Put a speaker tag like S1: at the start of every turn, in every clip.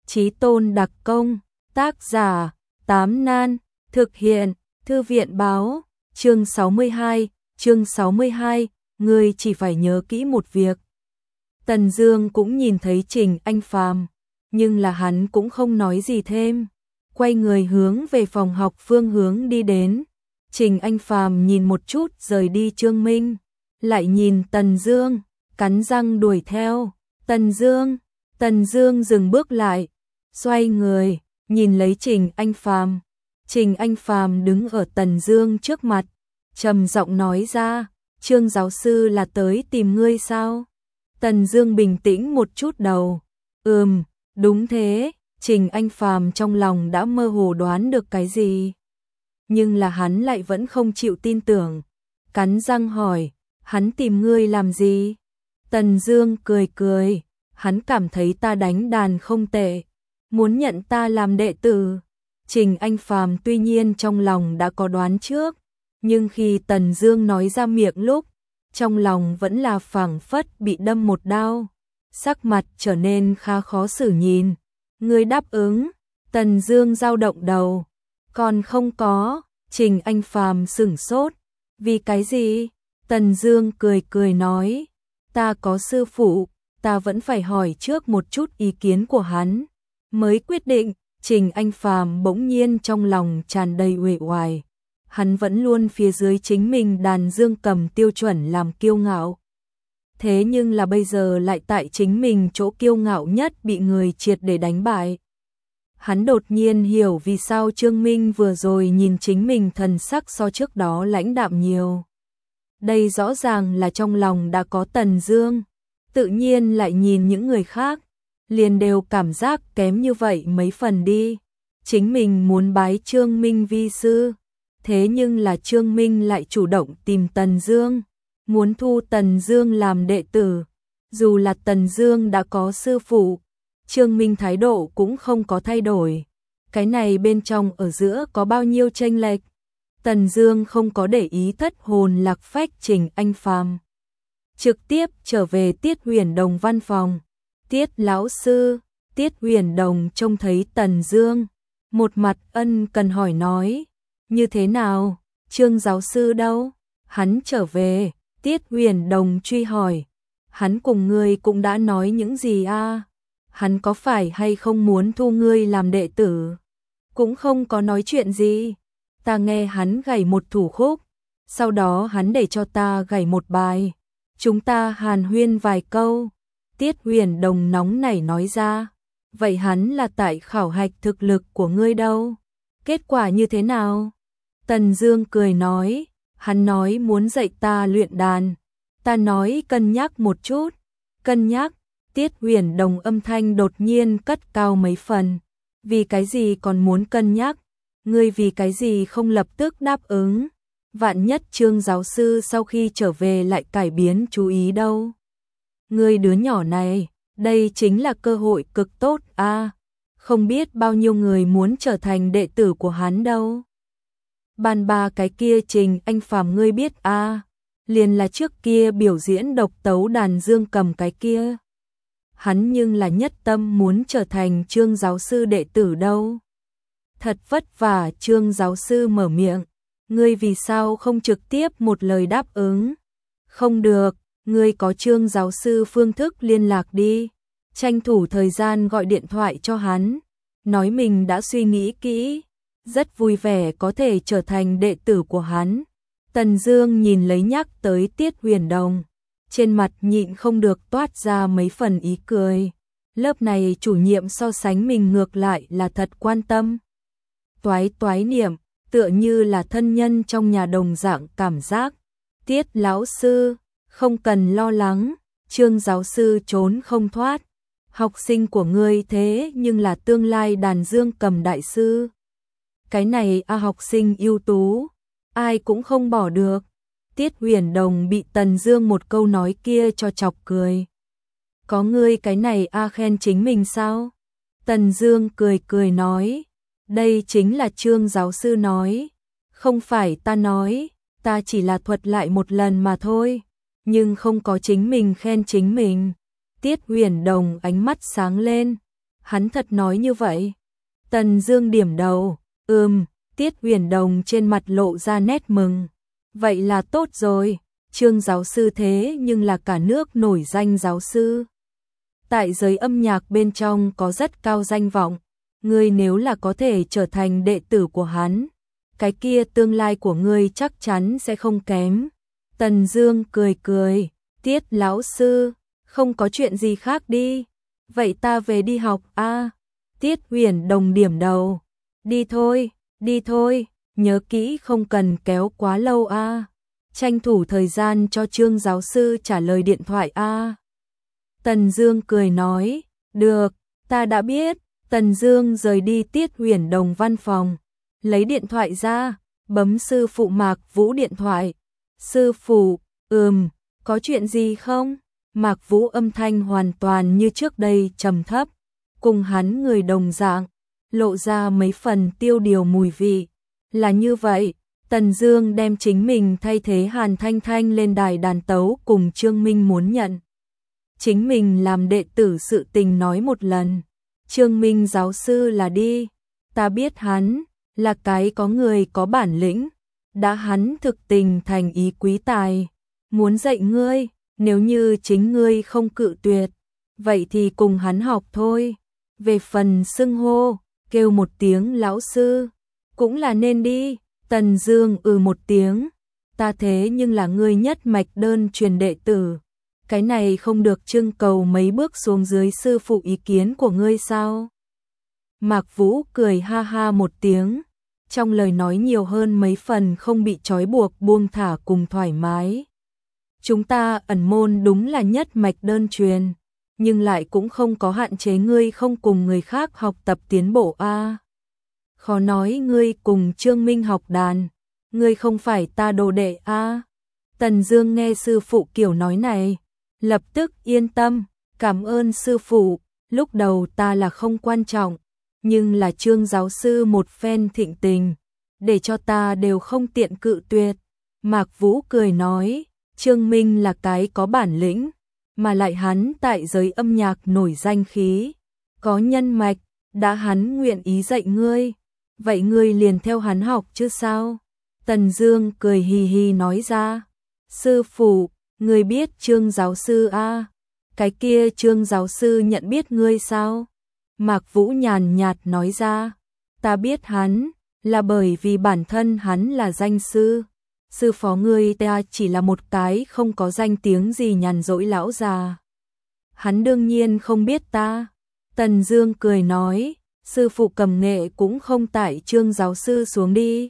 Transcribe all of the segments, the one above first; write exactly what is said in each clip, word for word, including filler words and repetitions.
S1: Chí tôn đặc công, tác giả, Tám Nan, thực hiện, Thư viện báo, chương sáu mươi hai, chương sáu mươi hai, ngươi chỉ phải nhớ kỹ một việc. Tần Dương cũng nhìn thấy Trình Anh Phàm, nhưng là hắn cũng không nói gì thêm, quay người hướng về phòng học phương hướng đi đến. Trình Anh Phàm nhìn một chút rời đi Trương Minh, lại nhìn Tần Dương, cắn răng đuổi theo. Tần Dương, Tần Dương dừng bước lại, xoay người, nhìn lấy Trình Anh Phàm. Trình Anh Phàm đứng ở Tần Dương trước mặt, trầm giọng nói ra, Trương giáo sư là tới tìm ngươi sao? Tần Dương bình tĩnh một chút đầu, ừm, đúng thế. Trình Anh Phàm trong lòng đã mơ hồ đoán được cái gì, nhưng là hắn lại vẫn không chịu tin tưởng, cắn răng hỏi, hắn tìm ngươi làm gì? Tần Dương cười cười, hắn cảm thấy ta đánh đàn không tệ, muốn nhận ta làm đệ tử. Trình Anh Phàm tuy nhiên trong lòng đã có đoán trước, nhưng khi Tần Dương nói ra miệng lúc, trong lòng vẫn là phảng phất bị đâm một đao, sắc mặt trở nên khá khó xử nhìn. Ngươi đáp ứng? Tần Dương dao động đầu, còn không có. Trình Anh Phàm sửng sốt, vì cái gì? Tần Dương cười cười nói, ta có sư phụ, ta vẫn phải hỏi trước một chút ý kiến của hắn mới quyết định. Trình Anh Phàm bỗng nhiên trong lòng tràn đầy uể oải, hắn vẫn luôn phía dưới chính mình đàn dương cầm tiêu chuẩn làm kiêu ngạo. Thế nhưng là bây giờ lại tại chính mình chỗ kiêu ngạo nhất bị người triệt để đánh bại. Hắn đột nhiên hiểu vì sao Trương Minh vừa rồi nhìn chính mình thần sắc so trước đó lãnh đạm nhiều. Đây rõ ràng là trong lòng đã có Tần Dương, tự nhiên lại nhìn những người khác, liền đều cảm giác kém như vậy mấy phần đi. Chính mình muốn bái Trương Minh vi sư, thế nhưng là Trương Minh lại chủ động tìm Tần Dương, muốn thu Tần Dương làm đệ tử. Dù là Tần Dương đã có sư phụ, Trương Minh thái độ cũng không có thay đổi. Cái này bên trong ở giữa có bao nhiêu chênh lệch? Tần Dương không có để ý thất hồn lạc phách Trình Anh Phàm, trực tiếp trở về Tiết Huyền Đồng văn phòng. Tiết lão sư, Tiết Huyền Đồng trông thấy Tần Dương, một mặt ân cần hỏi nói, như thế nào, Trương giáo sư đâu? Hắn trở về. Tiết Huyền Đồng truy hỏi, hắn cùng ngươi cũng đã nói những gì a? À? Hắn có phải hay không muốn thu ngươi làm đệ tử? Cũng không có nói chuyện gì. Ta nghe hắn gảy một thủ khúc, sau đó hắn để cho ta gảy một bài, chúng ta hàn huyên vài câu. Tiết Huyền Đồng nóng nảy nói ra, vậy hắn là tại khảo hạch thực lực của ngươi đâu? Kết quả như thế nào? Tần Dương cười nói, hắn nói muốn dạy ta luyện đàn, ta nói cân nhắc một chút. Cân nhắc? Tiết Huyền Đồng âm thanh đột nhiên cất cao mấy phần, vì cái gì còn muốn cân nhắc? Ngươi vì cái gì không lập tức đáp ứng? Vạn nhất Trương giáo sư sau khi trở về lại cải biến chú ý đâu? Ngươi đứa nhỏ này, đây chính là cơ hội cực tốt a, à, không biết bao nhiêu người muốn trở thành đệ tử của hắn đâu. Bàn ba cái kia Trình Anh Phàm ngươi biết a, à, liền là trước kia biểu diễn độc tấu đàn dương cầm cái kia. Hắn nhưng là nhất tâm muốn trở thành Trương giáo sư đệ tử đâu. Thật vất vả Trương giáo sư mở miệng, ngươi vì sao không trực tiếp một lời đáp ứng? Không được, ngươi có Trương giáo sư phương thức liên lạc đi, tranh thủ thời gian gọi điện thoại cho hắn, nói mình đã suy nghĩ kỹ, rất vui vẻ có thể trở thành đệ tử của hắn. Tần Dương nhìn lấy nhắc tới Tiết Huyền Đồng, trên mặt nhịn không được toát ra mấy phần ý cười. Lớp này chủ nhiệm so sánh mình ngược lại là thật quan tâm. Toái toái niệm, tựa như là thân nhân trong nhà đồng dạng cảm giác. Tiết lão sư, không cần lo lắng, Trương giáo sư trốn không thoát. Học sinh của ngươi thế nhưng là tương lai đàn dương cầm đại sư. Cái này a à, học sinh ưu tú, ai cũng không bỏ được. Tiết Huyền Đồng bị Tần Dương một câu nói kia cho chọc cười. Có ngươi cái này a à, khen chính mình sao? Tần Dương cười cười nói, đây chính là Trương giáo sư nói, không phải ta nói, ta chỉ là thuật lại một lần mà thôi, nhưng không có chính mình khen chính mình. Tiết Huyền Đồng ánh mắt sáng lên, Hắn thật nói như vậy. Tần Dương điểm đầu, ừm, Tiết Huyền Đồng trên mặt lộ ra nét mừng. Vậy là tốt rồi, Trương giáo sư thế nhưng là cả nước nổi danh giáo sư. Tại giới âm nhạc bên trong có rất cao danh vọng, ngươi nếu là có thể trở thành đệ tử của hắn, cái kia tương lai của ngươi chắc chắn sẽ không kém. Tần Dương cười cười, Tiết lão sư, không có chuyện gì khác đi. Vậy ta về đi học a. À, Tiết Huyền Đồng điểm đầu. Đi thôi, đi thôi, nhớ kỹ không cần kéo quá lâu a. À. Tranh thủ thời gian cho Trương giáo sư trả lời điện thoại a. À. Tần Dương cười nói, được, ta đã biết. Tần Dương rời đi Tiết Huyền Đồng văn phòng, lấy điện thoại ra, bấm sư phụ Mạc Vũ điện thoại. Sư phụ, ừm, có chuyện gì không? Mạc Vũ âm thanh hoàn toàn như trước đây trầm thấp, cùng hắn người đồng dạng, lộ ra mấy phần tiêu điều mùi vị. Là như vậy, Tần Dương đem chính mình thay thế Hàn Thanh Thanh lên đài đàn tấu cùng Trương Minh muốn nhận chính mình làm đệ tử sự tình nói một lần. Trương Minh giáo sư là đi, ta biết hắn là cái có người có bản lĩnh, đã hắn thực tình thành ý quý tài, muốn dạy ngươi, nếu như chính ngươi không cự tuyệt, vậy thì cùng hắn học thôi. Về phần xưng hô, kêu một tiếng lão sư, cũng là nên đi. Tần Dương ừ một tiếng, ta thế nhưng là ngươi nhất mạch đơn truyền đệ tử, cái này không được trưng cầu mấy bước xuống dưới sư phụ ý kiến của ngươi sao? Mạc Vũ cười ha ha một tiếng, trong lời nói nhiều hơn mấy phần không bị trói buộc buông thả cùng thoải mái. Chúng ta ẩn môn đúng là nhất mạch đơn truyền, nhưng lại cũng không có hạn chế ngươi không cùng người khác học tập tiến bộ a. À, khó nói ngươi cùng Trương Minh học đàn, ngươi không phải ta đồ đệ a. À. Tần Dương nghe sư phụ kiểu nói này, lập tức yên tâm, cảm ơn sư phụ, lúc đầu ta là không quan trọng, nhưng là Trương giáo sư một phen thịnh tình, để cho ta đều không tiện cự tuyệt. Mạc Vũ cười nói, Trương Minh là cái có bản lĩnh, mà lại hắn tại giới âm nhạc nổi danh khí, có nhân mạch, đã hắn nguyện ý dạy ngươi, vậy ngươi liền theo hắn học chứ sao? Tần Dương cười hì hì nói ra, sư phụ, ngươi biết Trương giáo sư a? À? Cái kia Trương giáo sư nhận biết ngươi sao? Mạc Vũ nhàn nhạt nói ra, ta biết hắn, là bởi vì bản thân hắn là danh sư. Sư phó ngươi ta chỉ là một cái không có danh tiếng gì nhàn rỗi lão già. Hắn đương nhiên không biết ta. Tần Dương cười nói, sư phụ cầm nghệ cũng không tại Trương giáo sư xuống đi.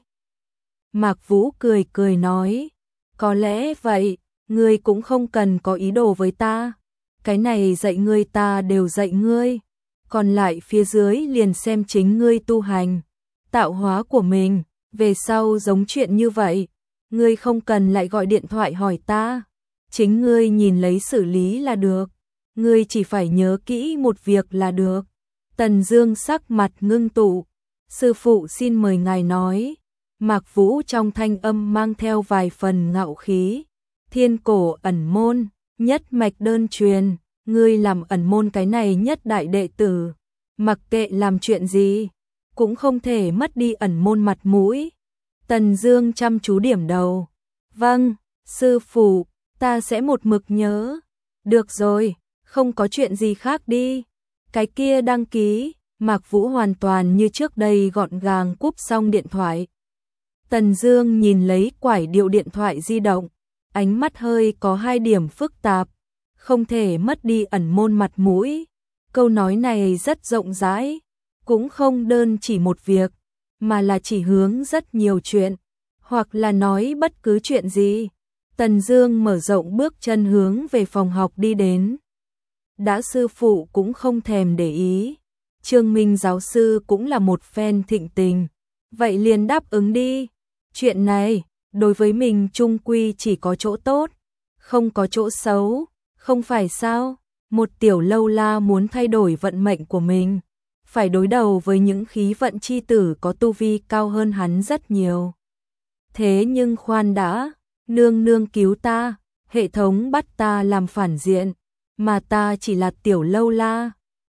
S1: Mạc Vũ cười cười nói, có lẽ vậy, ngươi cũng không cần có ý đồ với ta. Cái này dạy ngươi ta đều dạy ngươi, còn lại phía dưới liền xem chính ngươi tu hành, tạo hóa của mình, về sau giống chuyện như vậy. Ngươi không cần lại gọi điện thoại hỏi ta, chính ngươi nhìn lấy xử lý là được, ngươi chỉ phải nhớ kỹ một việc là được. Tần Dương sắc mặt ngưng tụ, sư phụ xin mời ngài nói. Mạc Vũ trong thanh âm mang theo vài phần ngạo khí, thiên cổ ẩn môn, nhất mạch đơn truyền, ngươi làm ẩn môn cái này nhất đại đệ tử, mặc kệ làm chuyện gì, cũng không thể mất đi ẩn môn mặt mũi. Tần Dương chăm chú điểm đầu. Vâng, sư phụ, ta sẽ một mực nhớ. Được rồi, không có chuyện gì khác đi. Cái kia đăng ký, Mạc Vũ hoàn toàn như trước đây gọn gàng cúp xong điện thoại. Tần Dương nhìn lấy quải điệu điện thoại di động, ánh mắt hơi có hai điểm phức tạp. Không thể mất đi ẩn môn mặt mũi. Câu nói này rất rộng rãi, cũng không đơn chỉ một việc, mà là chỉ hướng rất nhiều chuyện, hoặc là nói bất cứ chuyện gì. Tần Dương mở rộng bước chân hướng về phòng học đi đến. Đã sư phụ cũng không thèm để ý, Trương Minh giáo sư cũng là một fan thịnh tình, vậy liền đáp ứng đi. Chuyện này, đối với mình chung quy chỉ có chỗ tốt, không có chỗ xấu, không phải sao? Một tiểu lâu la muốn thay đổi vận mệnh của mình, phải đối đầu với những khí vận chi tử có tu vi cao hơn hắn rất nhiều. Thế nhưng khoan đã, nương nương cứu ta, hệ thống bắt ta làm phản diện, mà ta chỉ là tiểu lâu la,